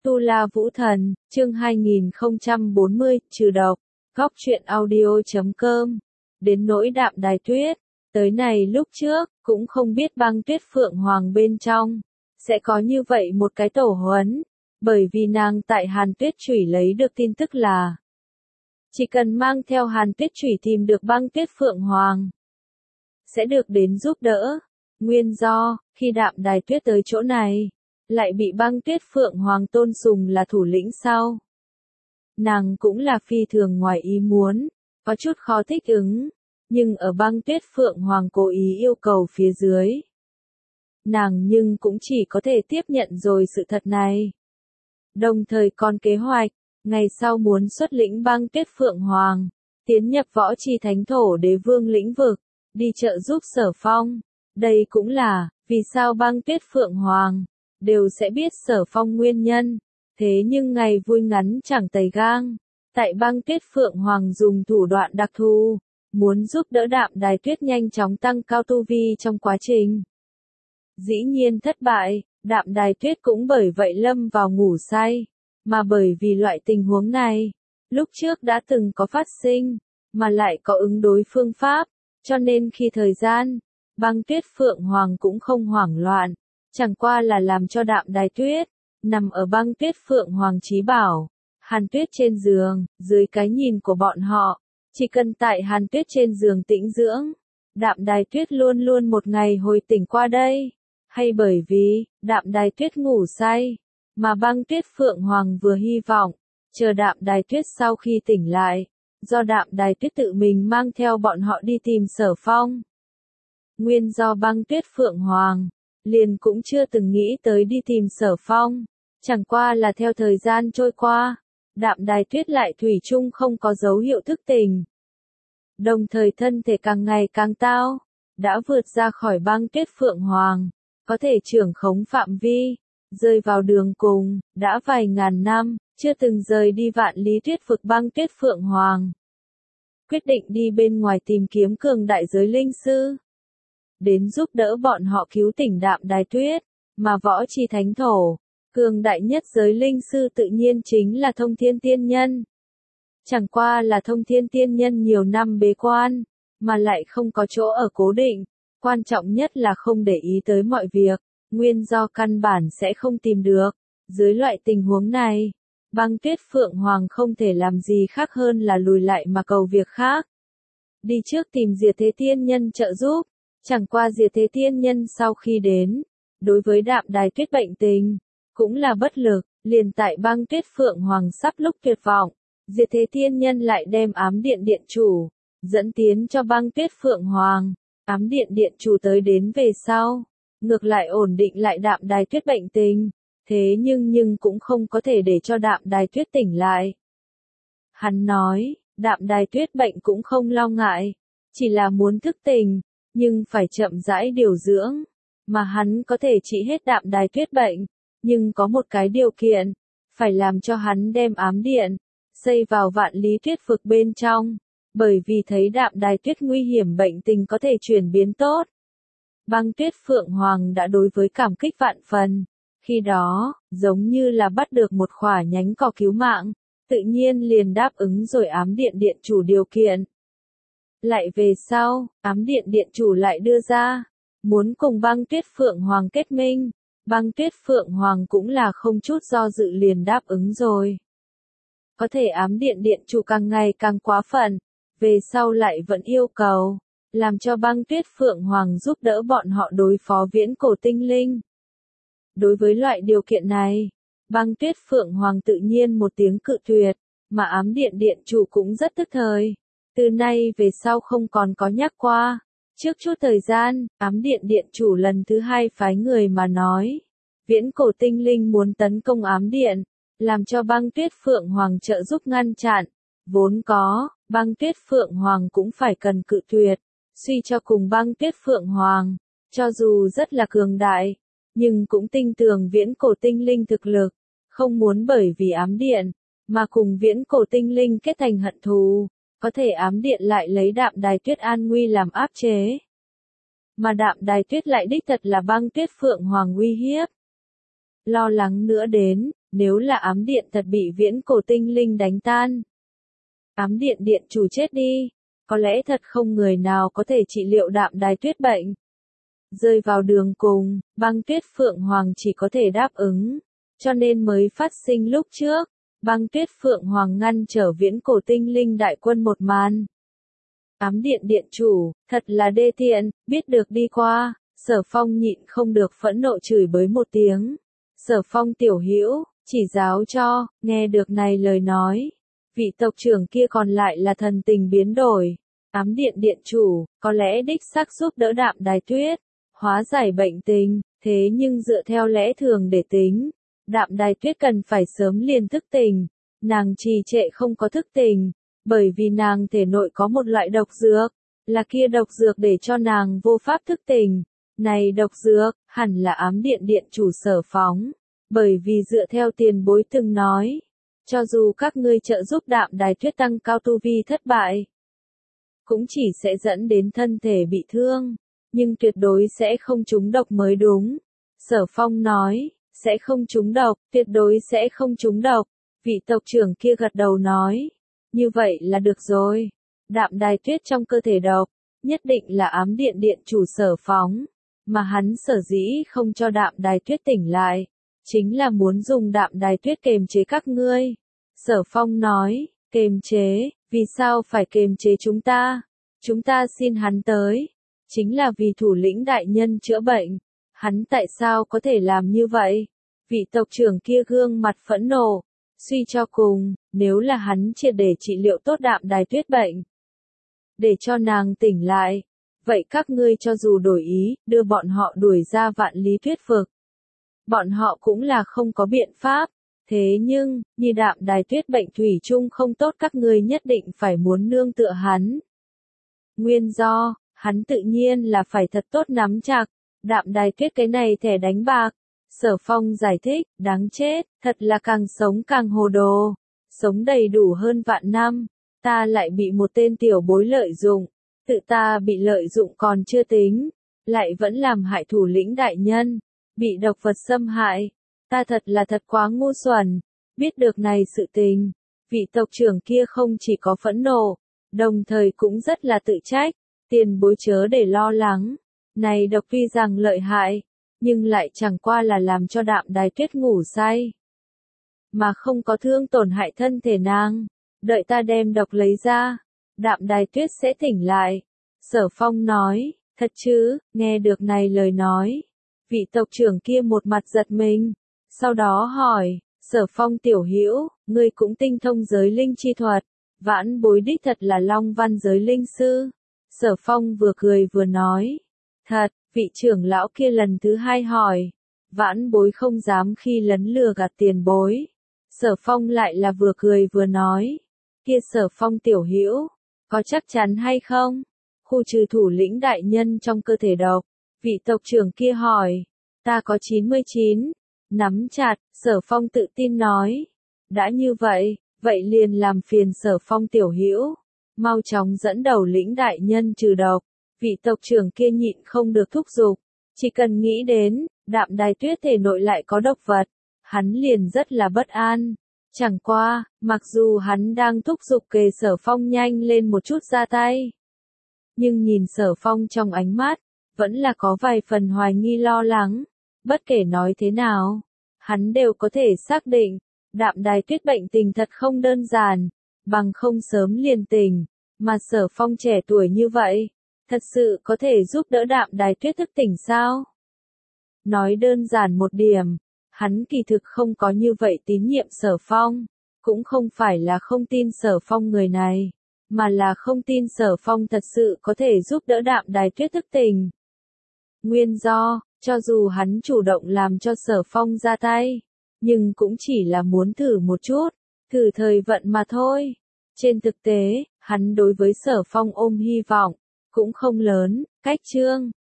Tu La Vũ Thần, chương 2040, trừ độc, góc truyện audio.com. Đến nỗi Đạm Đài Tuyết, tới này lúc trước, cũng không biết Băng Tuyết Phượng Hoàng bên trong, sẽ có như vậy một cái tổ huấn, bởi vì nàng tại Hàn Tuyết Chủy lấy được tin tức là, chỉ cần mang theo Hàn Tuyết Chủy tìm được Băng Tuyết Phượng Hoàng, sẽ được đến giúp đỡ. Nguyên do, khi Đạm Đài Tuyết tới chỗ này, lại bị Băng Tuyết Phượng Hoàng tôn sùng là thủ lĩnh sau. Nàng cũng là phi thường ngoài ý muốn, có chút khó thích ứng, nhưng ở Băng Tuyết Phượng Hoàng cố ý yêu cầu phía dưới. Nàng nhưng cũng chỉ có thể tiếp nhận rồi sự thật này. Đồng thời còn kế hoạch, ngày sau muốn xuất lĩnh Băng Tuyết Phượng Hoàng, tiến nhập Võ Chi Thánh Thổ Đế Vương lĩnh vực, đi trợ giúp Sở Phong. Đây cũng là, vì sao Băng Tuyết Phượng Hoàng đều sẽ biết Sở Phong nguyên nhân. Thế nhưng ngày vui ngắn chẳng tày gang, tại Băng Tuyết Phượng Hoàng dùng thủ đoạn đặc thù, muốn giúp đỡ Đạm Đài Tuyết nhanh chóng tăng cao tu vi trong quá trình. Dĩ nhiên thất bại, Đạm Đài Tuyết cũng bởi vậy lâm vào ngủ say, mà bởi vì loại tình huống này, lúc trước đã từng có phát sinh, mà lại có ứng đối phương pháp, cho nên khi thời gian, Băng Tuyết Phượng Hoàng cũng không hoảng loạn, chẳng qua là làm cho Đạm Đài Tuyết nằm ở Băng Tuyết Phượng Hoàng trí bảo, Hàn Tuyết trên giường, dưới cái nhìn của bọn họ, chỉ cần tại Hàn Tuyết trên giường tĩnh dưỡng, Đạm Đài Tuyết luôn luôn một ngày hồi tỉnh qua đây, hay bởi vì Đạm Đài Tuyết ngủ say, mà Băng Tuyết Phượng Hoàng vừa hy vọng chờ Đạm Đài Tuyết sau khi tỉnh lại, do Đạm Đài Tuyết tự mình mang theo bọn họ đi tìm Sở Phong. Nguyên do Băng Tuyết Phượng Hoàng liền cũng chưa từng nghĩ tới đi tìm Sở Phong, chẳng qua là theo thời gian trôi qua, Đạm Đài Tuyết lại thủy chung không có dấu hiệu thức tỉnh. Đồng thời thân thể càng ngày càng tao, đã vượt ra khỏi Băng Tuyết Phượng Hoàng, có thể trưởng khống phạm vi, rơi vào đường cùng, đã vài ngàn năm, chưa từng rời đi Vạn Lý Tuyết vực Băng Tuyết Phượng Hoàng. Quyết định đi bên ngoài tìm kiếm cường đại giới linh sư, đến giúp đỡ bọn họ cứu tỉnh Đạm Đài Tuyết, mà Võ Chi Thánh Thổ, cường đại nhất giới linh sư tự nhiên chính là Thông Thiên Tiên Nhân. Chẳng qua là Thông Thiên Tiên Nhân nhiều năm bế quan, mà lại không có chỗ ở cố định, quan trọng nhất là không để ý tới mọi việc, nguyên do căn bản sẽ không tìm được. Dưới loại tình huống này, Băng Tuyết Phượng Hoàng không thể làm gì khác hơn là lùi lại mà cầu việc khác. Đi trước tìm Diệt Thế Tiên Nhân trợ giúp, chẳng qua Diệt Thế Tiên Nhân sau khi đến, đối với Đạm Đài Tuyết bệnh tình, cũng là bất lực, liền tại Băng Tuyết Phượng Hoàng sắp lúc tuyệt vọng, Diệt Thế Tiên Nhân lại đem ám điện điện chủ dẫn tiến cho Băng Tuyết Phượng Hoàng. Ám điện điện chủ tới đến về sau, ngược lại ổn định lại Đạm Đài Tuyết bệnh tình, thế nhưng cũng không có thể để cho Đạm Đài Tuyết tỉnh lại. Hắn nói, Đạm Đài Tuyết bệnh cũng không lo ngại, chỉ là muốn thức tỉnh, nhưng phải chậm rãi điều dưỡng, mà hắn có thể trị hết Đạm Đài Tuyết bệnh, nhưng có một cái điều kiện, phải làm cho hắn đem ám điện xây vào Vạn Lý Tuyết vực bên trong, bởi vì thấy Đạm Đài Tuyết nguy hiểm bệnh tình có thể chuyển biến tốt. Băng Tuyết Phượng Hoàng đã đối với cảm kích vạn phần, khi đó, giống như là bắt được một khỏa nhánh cỏ cứu mạng, tự nhiên liền đáp ứng rồi ám điện điện chủ điều kiện. Lại về sau, ám điện điện chủ lại đưa ra, muốn cùng Băng Tuyết Phượng Hoàng kết minh, Băng Tuyết Phượng Hoàng cũng là không chút do dự liền đáp ứng rồi. Có thể ám điện điện chủ càng ngày càng quá phận, về sau lại vẫn yêu cầu, làm cho Băng Tuyết Phượng Hoàng giúp đỡ bọn họ đối phó viễn cổ tinh linh. Đối với loại điều kiện này, Băng Tuyết Phượng Hoàng tự nhiên một tiếng cự tuyệt, mà ám điện điện chủ cũng rất tức thời. Từ nay về sau không còn có nhắc qua. Trước chút thời gian, ám điện điện chủ lần thứ hai phái người mà nói, viễn cổ tinh linh muốn tấn công ám điện, làm cho Băng Tuyết Phượng Hoàng trợ giúp ngăn chặn. Vốn có, Băng Tuyết Phượng Hoàng cũng phải cần cự tuyệt, suy cho cùng Băng Tuyết Phượng Hoàng, cho dù rất là cường đại, nhưng cũng tin tưởng viễn cổ tinh linh thực lực, không muốn bởi vì ám điện, mà cùng viễn cổ tinh linh kết thành hận thù, có thể ám điện lại lấy Đạm Đài Tuyết an nguy làm áp chế. Mà Đạm Đài Tuyết lại đích thật là Băng Tuyết Phượng Hoàng uy hiếp. lo lắng nữa đến, nếu là ám điện thật bị viễn cổ tinh linh đánh tan. Ám điện điện chủ chết đi, có lẽ thật không người nào có thể trị liệu Đạm Đài Tuyết bệnh. Rơi vào đường cùng, Băng Tuyết Phượng Hoàng chỉ có thể đáp ứng, cho nên mới phát sinh lúc trước, Băng Tuyết Phượng Hoàng ngăn trở viễn cổ tinh linh đại quân một màn. Ám điện điện chủ, thật là đê tiện, biết được đi qua, Sở Phong nhịn không được phẫn nộ chửi bới một tiếng. Sở Phong tiểu hữu, chỉ giáo cho, nghe được này lời nói. Vị tộc trưởng kia còn lại là thần tình biến đổi. Ám điện điện chủ, có lẽ đích xác giúp đỡ Đạm Đài Tuyết, hóa giải bệnh tình, thế nhưng dựa theo lẽ thường để tính, Đạm Đài Tuyết cần phải sớm liền thức tỉnh, nàng trì trệ không có thức tỉnh, bởi vì nàng thể nội có một loại độc dược, là kia độc dược để cho nàng vô pháp thức tỉnh, này độc dược, hẳn là ám điện điện chủ Sở Phóng, bởi vì dựa theo tiền bối từng nói, cho dù các ngươi trợ giúp Đạm Đài Tuyết tăng cao tu vi thất bại, cũng chỉ sẽ dẫn đến thân thể bị thương, nhưng tuyệt đối sẽ không trúng độc mới đúng. Sở Phong nói, sẽ không trúng độc, tuyệt đối sẽ không trúng độc. Vị tộc trưởng kia gật đầu nói, như vậy là được rồi. Đạm Đài Tuyết trong cơ thể độc, nhất định là ám điện điện chủ Sở Phóng, mà hắn sở dĩ không cho Đạm Đài Tuyết tỉnh lại, chính là muốn dùng Đạm Đài Tuyết kiềm chế các ngươi. Sở Phong nói, kiềm chế, vì sao phải kiềm chế chúng ta? Chúng ta xin hắn tới, chính là vì thủ lĩnh đại nhân chữa bệnh. Hắn tại sao có thể làm như vậy? Vị tộc trưởng kia gương mặt phẫn nộ, suy cho cùng, nếu là hắn triệt để trị liệu tốt Đạm Đài Tuyết bệnh, để cho nàng tỉnh lại, vậy các ngươi cho dù đổi ý, đưa bọn họ đuổi ra Vạn Lý Tuyết vực, bọn họ cũng là không có biện pháp. Thế nhưng, như Đạm Đài Tuyết bệnh thủy chung không tốt, các ngươi nhất định phải muốn nương tựa hắn. Nguyên do, hắn tự nhiên là phải thật tốt nắm chặt, Đạm Đài Tuyết cái này thẻ đánh bạc. Sở Phong giải thích, đáng chết, thật là càng sống càng hồ đồ. Sống đầy đủ hơn vạn năm, ta lại bị một tên tiểu bối lợi dụng, tự ta bị lợi dụng còn chưa tính, lại vẫn làm hại thủ lĩnh đại nhân, bị độc vật xâm hại. Ta thật là thật quá ngu xuẩn, biết được này sự tình, vị tộc trưởng kia không chỉ có phẫn nộ, đồng thời cũng rất là tự trách, tiền bối chớ để lo lắng, này độc tuy rằng lợi hại, nhưng lại chẳng qua là làm cho Đạm Đài Tuyết ngủ say, mà không có thương tổn hại thân thể nàng, đợi ta đem độc lấy ra, Đạm Đài Tuyết sẽ tỉnh lại. Sở Phong nói, thật chứ, nghe được này lời nói, vị tộc trưởng kia một mặt giật mình. Sau đó hỏi, Sở Phong tiểu hữu, ngươi cũng tinh thông giới linh chi thuật, vãn bối đích thật là Long Văn giới linh sư. Sở Phong vừa cười vừa nói, thật, vị trưởng lão kia lần thứ hai hỏi, vãn bối không dám khi lấn lừa gạt tiền bối. Sở Phong lại là vừa cười vừa nói, kia Sở Phong tiểu hữu, có chắc chắn hay không? Khu trừ thủ lĩnh đại nhân trong cơ thể độc, vị tộc trưởng kia hỏi, ta có 99. Nắm chặt, Sở Phong tự tin nói. Đã như vậy, vậy liền làm phiền Sở Phong tiểu hữu, mau chóng dẫn đầu lĩnh đại nhân trừ độc. Vị tộc trưởng kia nhịn không được thúc giục, chỉ cần nghĩ đến, Đạm Đài Tuyết thể nội lại có độc vật, hắn liền rất là bất an. Chẳng qua, mặc dù hắn đang thúc giục kề Sở Phong nhanh lên một chút ra tay, nhưng nhìn Sở Phong trong ánh mắt, vẫn là có vài phần hoài nghi lo lắng. Bất kể nói thế nào, hắn đều có thể xác định, Đạm Đài Tuyết bệnh tình thật không đơn giản, bằng không sớm liền tỉnh, mà Sở Phong trẻ tuổi như vậy, thật sự có thể giúp đỡ Đạm Đài Tuyết thức tỉnh sao? Nói đơn giản một điểm, hắn kỳ thực không có như vậy tín nhiệm Sở Phong, cũng không phải là không tin Sở Phong người này, mà là không tin Sở Phong thật sự có thể giúp đỡ Đạm Đài Tuyết thức tỉnh. Nguyên do, cho dù hắn chủ động làm cho Sở Phong ra tay, nhưng cũng chỉ là muốn thử một chút, thử thời vận mà thôi. Trên thực tế, hắn đối với Sở Phong ôm hy vọng, cũng không lớn. Cách chương